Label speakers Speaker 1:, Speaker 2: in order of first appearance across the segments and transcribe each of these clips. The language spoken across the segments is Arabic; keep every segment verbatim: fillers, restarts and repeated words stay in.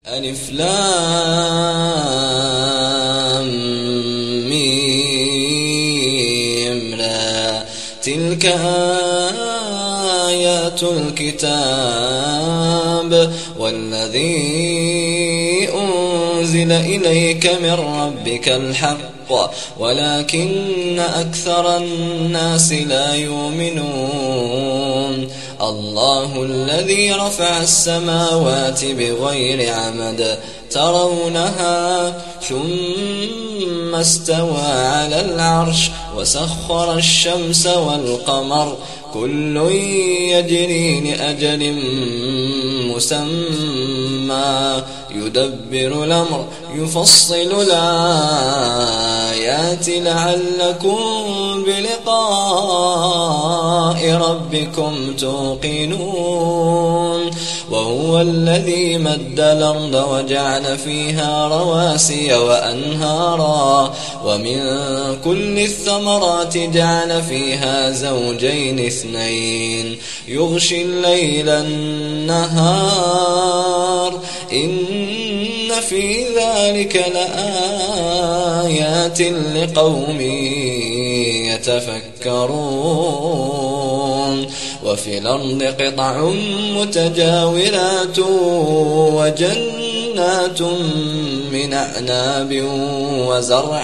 Speaker 1: ألف لام ميم را تلك آيات الكتاب والذي أنزل إليك من ربك الحق ولكن أكثر الناس لا يؤمنون. الله الذي رفع السماوات بغير عمد ترونها ثم استوى على العرش وسخر الشمس والقمر كل يجري لأجل مسمى يدبر الأمر يفصل الآيات لعلكم بلقاء ربكم توقنون. وهو الذي مد الأرض وجعل فيها رواسي وأنهارا ومن كل الثمرات جعل فيها زوجين اثنين يغشي الليل النهار إن في ذلك لآيات لقوم يتفكرون. وفي الأرض قطع متجاورات وجنات من أعناب وزرع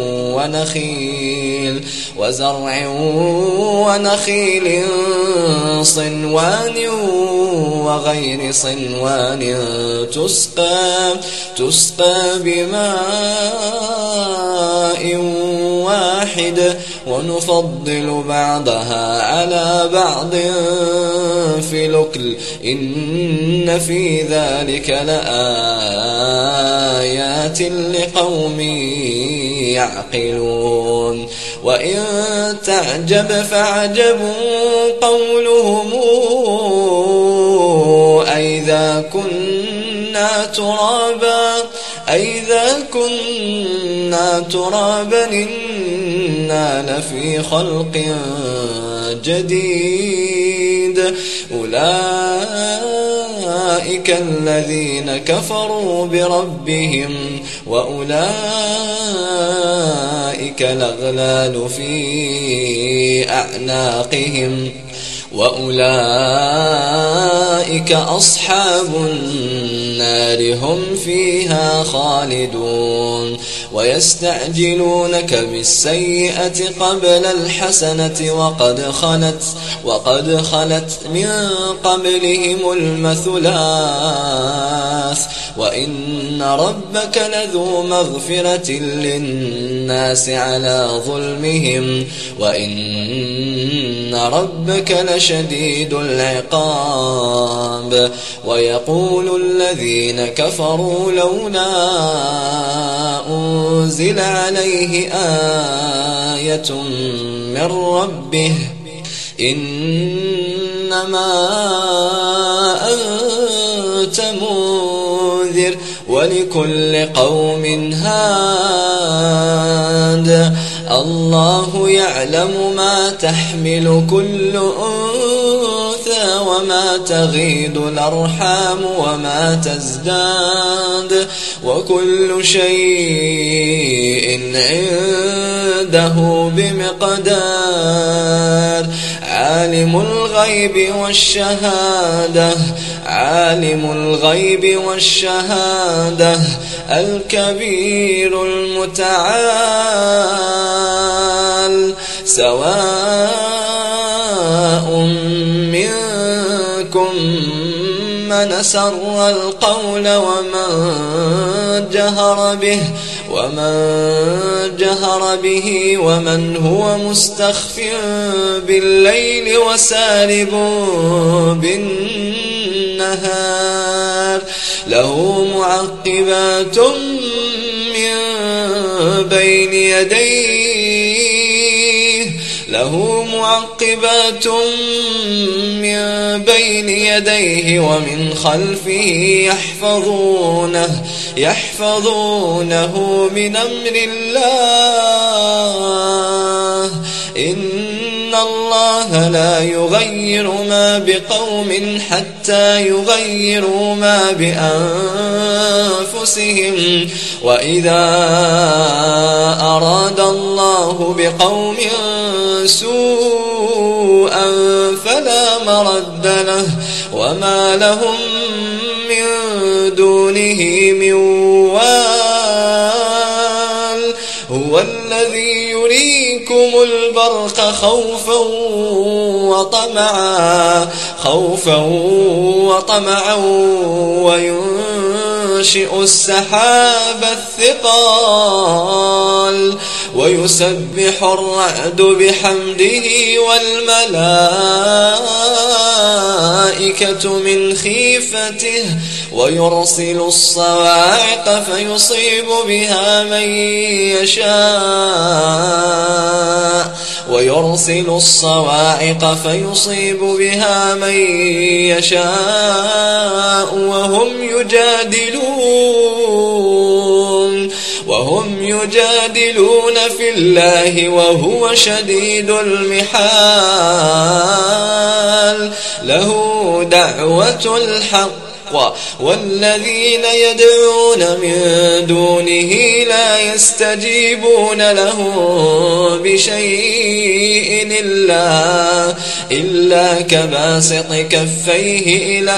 Speaker 1: ونخيل وزرع ونخيل صنوان وغير صنوان تسقى تسقى بماء واحد ونفضل بعضها على بعض في الأكل إن في ذلك لآيات لقوم يعقلون. وإن تعجب فعجب قولهم أئذا كنا ترابا أئذا كنا ترابا إنا لفي خلق جديد أولئك الذين كفروا بربهم وأولئك الأغلال في أعناقهم وأولئك أصحاب النار هم فيها خالدون. ويستعجلونك بالسيئة قبل الحسنة وقد خلت وقد خلت من قبلهم المثلات وإن ربك لذو مغفرة للناس على ظلمهم وإن ربك لشديد العقاب. ويقول الذين كفروا لولا أنزل عليه آية من ربه إنما أنت منذر ولكل قوم هاد الله يعلم ما تحمل كل أنثى وما تغيض الأرحام وما تزداد وكل شيء عنده بمقدار. عالم الغيب والشهادة عالم الغيب والشهادة الكبير المتعال سواء منكم من أسر القول ومن جهر به ومن جهر به ومن هو مستخف بالليل وسارب بالنهار له معقبات من بين يديه له معقبات من بين يديه ومن خلفه يحفظونه يحفظونه من أمر الله إن إن الله لا يغير ما بقوم حتى يغيروا ما بأنفسهم وإذا أراد الله بقوم سوءا فلا مرد له وما لهم من دونه من وال هو الذي يريكم البرق خوفا وطمعا خوفا وطمعا وينشئ السحاب الثقال ويسبح الرعد بحمده والملائكة من خيفته ويرسل الصواعق فيصيب بها من يشاء ويرسل الصواعق فيصيب بها من يشاء وهم يجادلون وهم يجادلون في الله وهو شديد المحال له دعوة الحق والذين يدعون من دونه لا يستجيبون له بشيء إلا, إلا كباسط كفيه إلى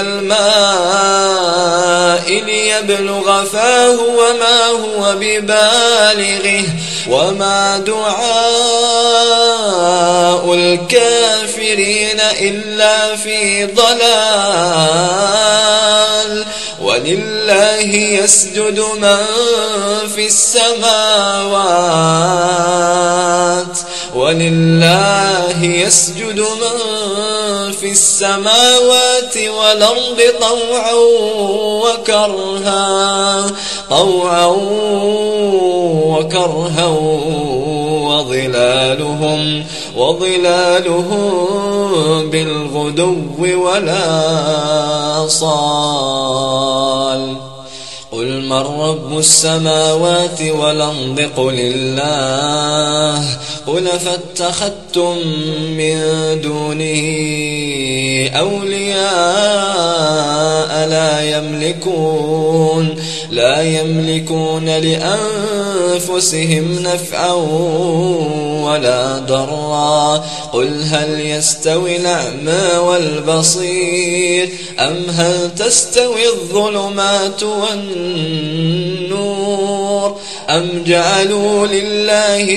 Speaker 1: الماء ليبلغ فاه وما هو ببالغه وما دعاء الكافرين إلا في ضلال ولله يسجد من في السماوات ولله يسجد من في السماوات والأرض طوعا وكرها طوعا وكرها وظلالهم وظلالهم بالغدو ولا صال قل من رب السماوات والأرض قل الله قل فاتخذتم من دونه أولياء لا يملكون لا يملكون لأنفسهم نفعا ولا ضرا قل هل يستوي الأعمى والبصير أم هل تستوي الظلمات والنور أم جعلوا لله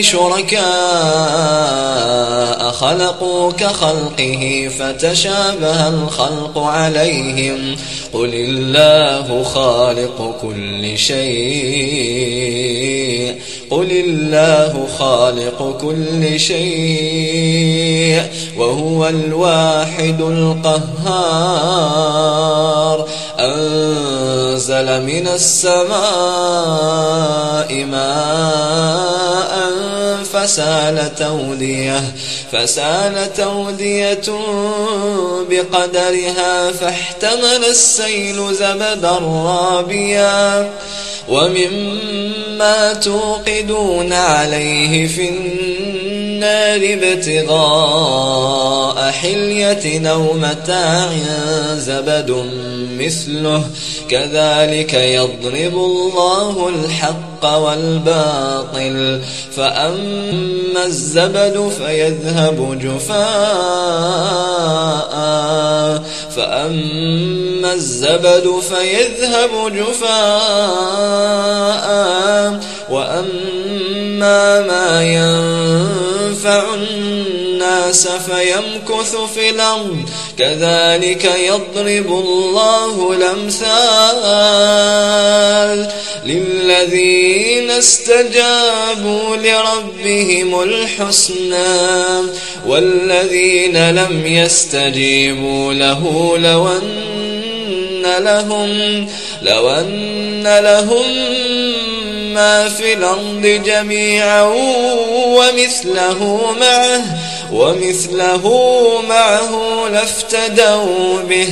Speaker 1: شركاء خلقوا كخلقه فتشابه الخلق عليهم قل الله خالق كل شيء قل الله خالق كل شيء وهو الواحد القهار أنزل من السماء ماء فسالت أودية فسالت أودية بقدرها فاحتمل السيل زبدا رابيا ومما توقدون عليه في النار ابتغاء حلية أو متاع زبد مثله كذلك يضرب الله الحق والباطل فأما الزبد فيذهب جفاء فأما الزبد فيذهب جفاء وأما ما ينفع الناس فيمكث في الأرض كذلك يضرب الله الأمثال للذين استجابوا لربهم الحسنى والذين لم يستجيبوا له لو أن لهم لو أن لهم ما في الأرض جميعا ومثله معه ومثله معه لافتدوا به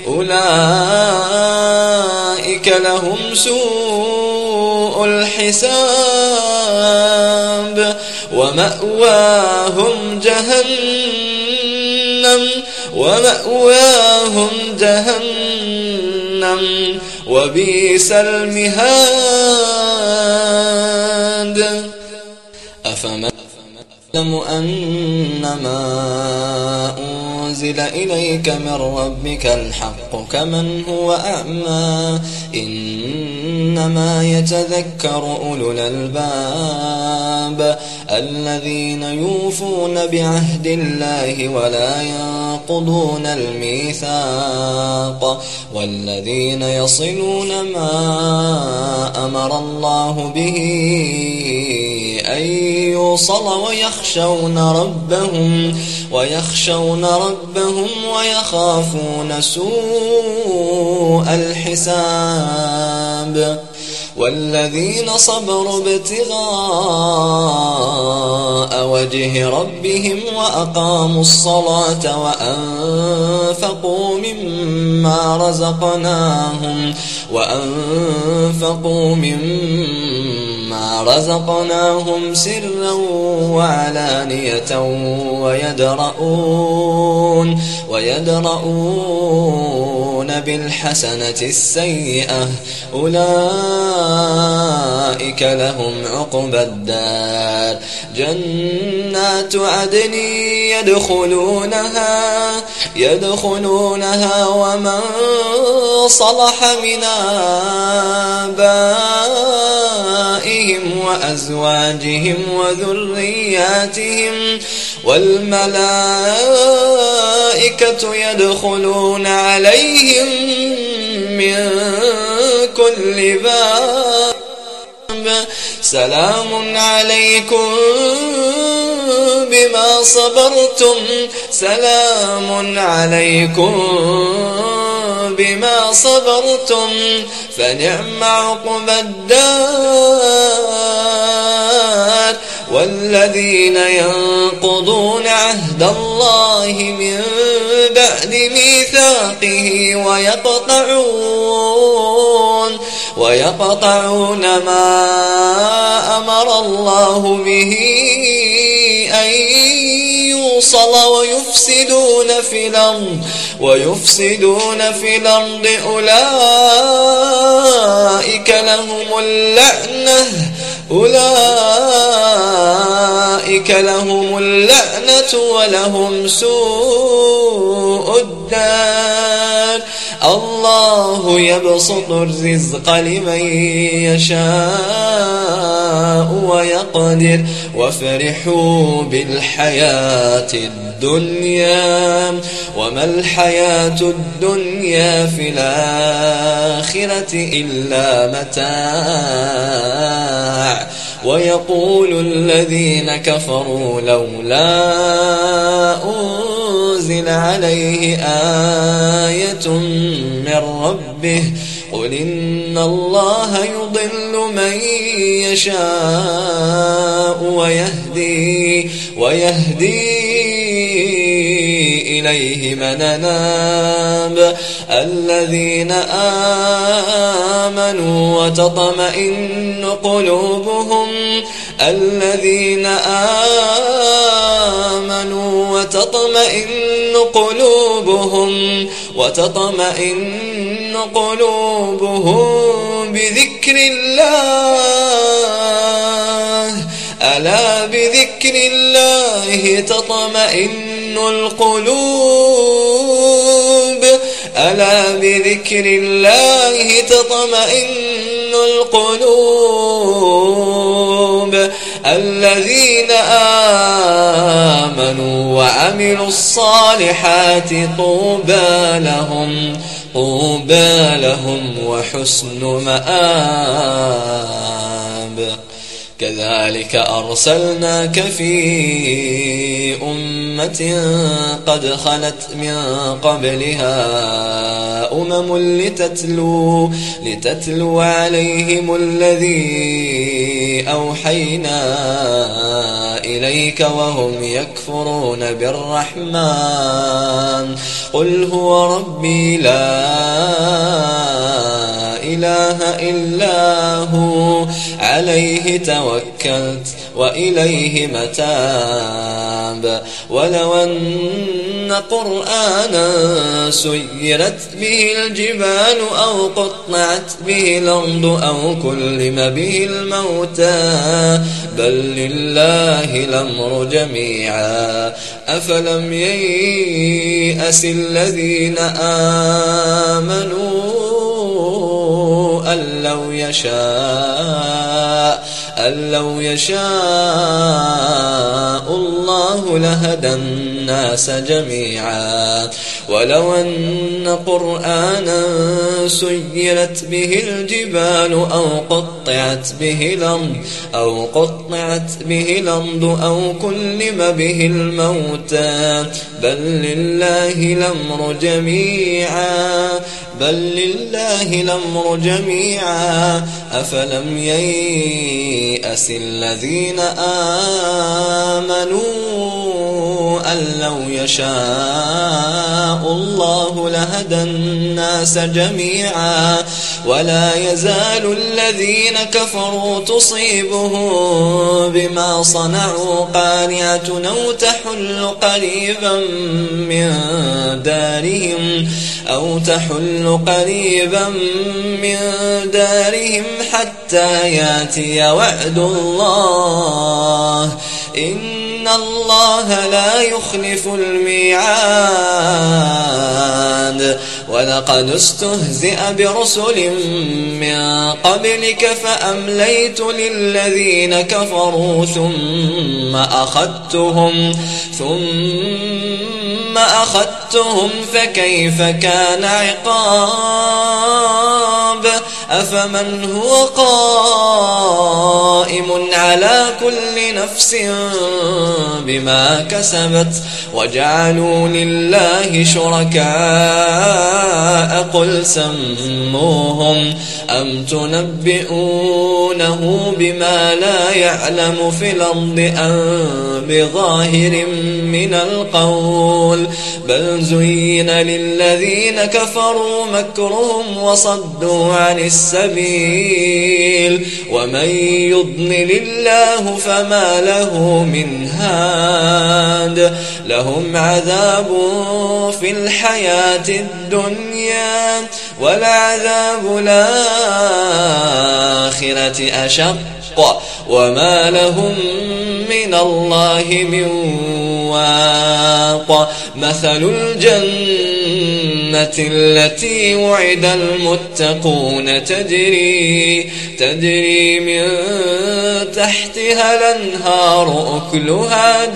Speaker 1: أولئك لهم سوء الحساب ومأواهم جهنم ومأواهم جهنم وبئس المهاد أفمن يعلم أنما أنزل إليك من ربك الحق كمن هو أعمى إنما يتذكر أولو الألباب الذين يوفون بعهد الله ولا ينقضون الميثاق والذين يصلون ما أمر الله به أن يوصل ويخشون ربهم ويخشون ربهم ويخافون سوء الحساب والذين صبروا ابتغاء وجه ربهم وأقاموا الصلاة وأنفقوا مما رزقناهم وأنفقوا مما رزقناهم سرا وعلانية ويدرؤون ويدرؤون بالحسنة السيئة أولئك لهم عقبى الدار جنات عدن يدخلونها يدخلونها ومن صلح من آبائهم وأزواجهم وذرياتهم والملائكة يدخلون عليهم من كل باب سلام عليكم بما صبرتم سلام عليكم بما صبرتم فنعم عقبى الدار والذين ينقضون عهد الله من بعد ميثاقه ويقطعون ويقطعون ما أمر الله به أن يوصل ويفسدون في الأرض ويفسدون في الأرض أولئك لهم اللعنة أولئك لهم اللعنة ولهم سوء الدار الله يبسط الرزق لمن يشاء ويقدر وفرحوا بالحياة الدنيا وما الحياة الدنيا في الآخرة إلا متاع ويقول الذين كفروا لولا أنزل عليه آية من ربه قل إن الله يضل من يشاء ويهدي ويهدي إليه من أناب الذين آمنوا وتطمئن قلوبهم الذين آمنوا وتطمئن قلوبهم وتطمئن قلوبهم بذكر الله ألا بذكر الله تطمئن القلوب ألا بذكر الله تطمئن القلوب الذين آمنوا وعملوا الصالحات طوبى لهم طوبى لهم وحسن مآب كذلك أرسلناك في أمة قد خلت من قبلها أمم لتتلو, لتتلو عليهم الذي أوحينا إليك وهم يكفرون بالرحمن قل هو ربي لا إله إلا هو عليه توكلت وإليه متاب. ولو أن قرآنا سيرت به الجبال أو قطعت به الأرض أو كلم به الموتى بل لله الأمر جميعا أفلم ييأس الذين آمنوا أن لو يشاء أن لو يشاء الله لهدى الناس جميعا. ولو أن قرآنا سيرت به الجبال أو قطعت به الأرض أو قطعت به الأرض أو كلم به الموتى بل لله الأمر جميعا بل لله الأمر جميعا أفلم ييأس الذين آمنوا أن لو يشاء الله لهدى الناس جميعا. ولا يزال الذين كفروا تصيبهم بما صنعوا قارعة أو تحل قريبا من دارهم أو تحل قريبا من دارهم حتى ياتي وعد الله إن الله لا يخلف الميعاد. ولقد استهزئ برسل من قبلك فأمليت للذين كفروا ثم أخذتهم ثم أخذتهم فكيف كان عقاب. أفمن هو قائم على كل نفس بما كسبت وجعلوا لله شركاء قل سموهم أم تنبئونه بما لا يعلم في الأرض أم بظاهر من القول بل زين للذين كفروا مكرهم وصدوا عن السبيل ومن يضلل الله فما له من هاد. لهم عذاب في الحياة الدنيا ولعذاب الآخرة أشق وما لهم من الله من واق. مثل الجنة التي وعد المتقون تجري تجري من تحتها الأنهار أكلها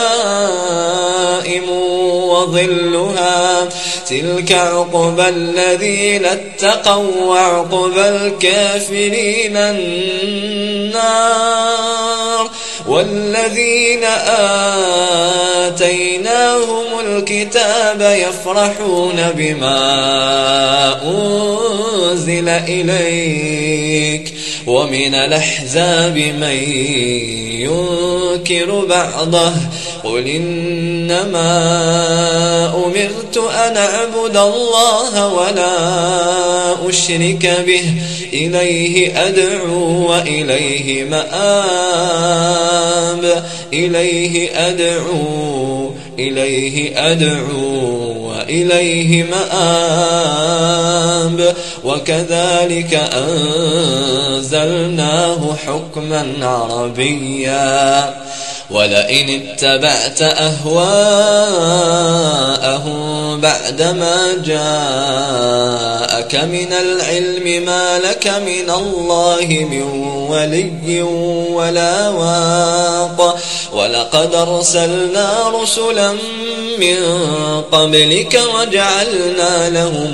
Speaker 1: دائم وظلها تلك عقبى الذين اتقوا وعقبى الكافرين النار. والذين آتيناهم الكتاب يفرحون بما أنزل إليك ومن الأحزاب من ينكر بعضه قل إنما أمرت أن أعبد الله ولا أشرك به إليه أدعو وإليه مآب إليه أدعو إليه أدعو وإليه مآب. وكذلك أنزلناه حكما عربيا ولئن اتبعت أهواءهم بعدما جاءك من العلم ما لك من الله من ولي ولا واق. ولقد أرسلنا رسلا من قبلك وجعلنا لهم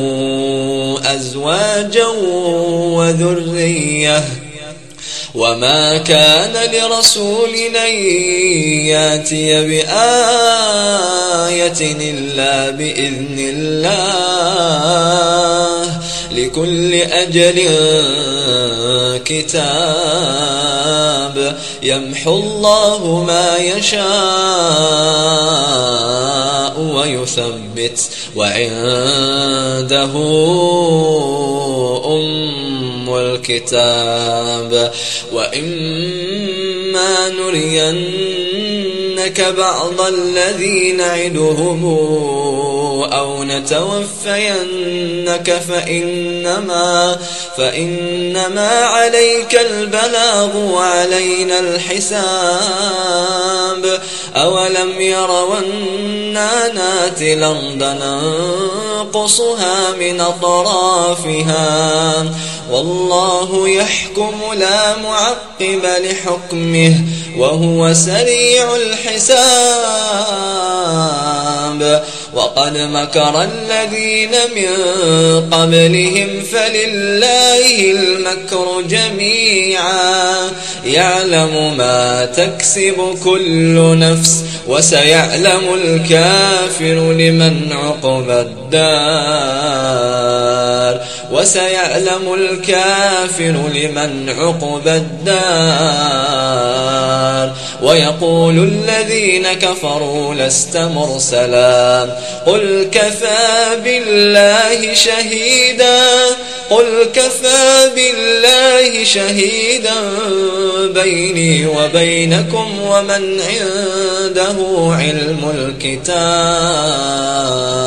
Speaker 1: أزواجا وذرية وما كان لرسول أن يأتي بآية إلا بإذن الله لكل أجل كتاب يمحو الله ما يشاء ويثبت وعنده أم الكتاب وإما نرينك بعض الذي نعدهم أو نتوفينك فإنما, فإنما عليك البلاغ وعلينا الحساب أولم يروا أنا ناتي الأرض ننقصها من أطرافها والله يحكم لا معقب لحكمه وهو سريع الحساب وقد مكر الذين من قبلهم فلله المكر جميعا يعلم ما تكسب كل نفس وسيعلم الكافر لمن عقبى الدار وسيعلم الكافر لمن عقبى الدار ويقول الذين كفروا لست مرسلا قل كفى بالله شهيدا قل كفى بالله شهيدا بيني وبينكم ومن عنده علم الكتاب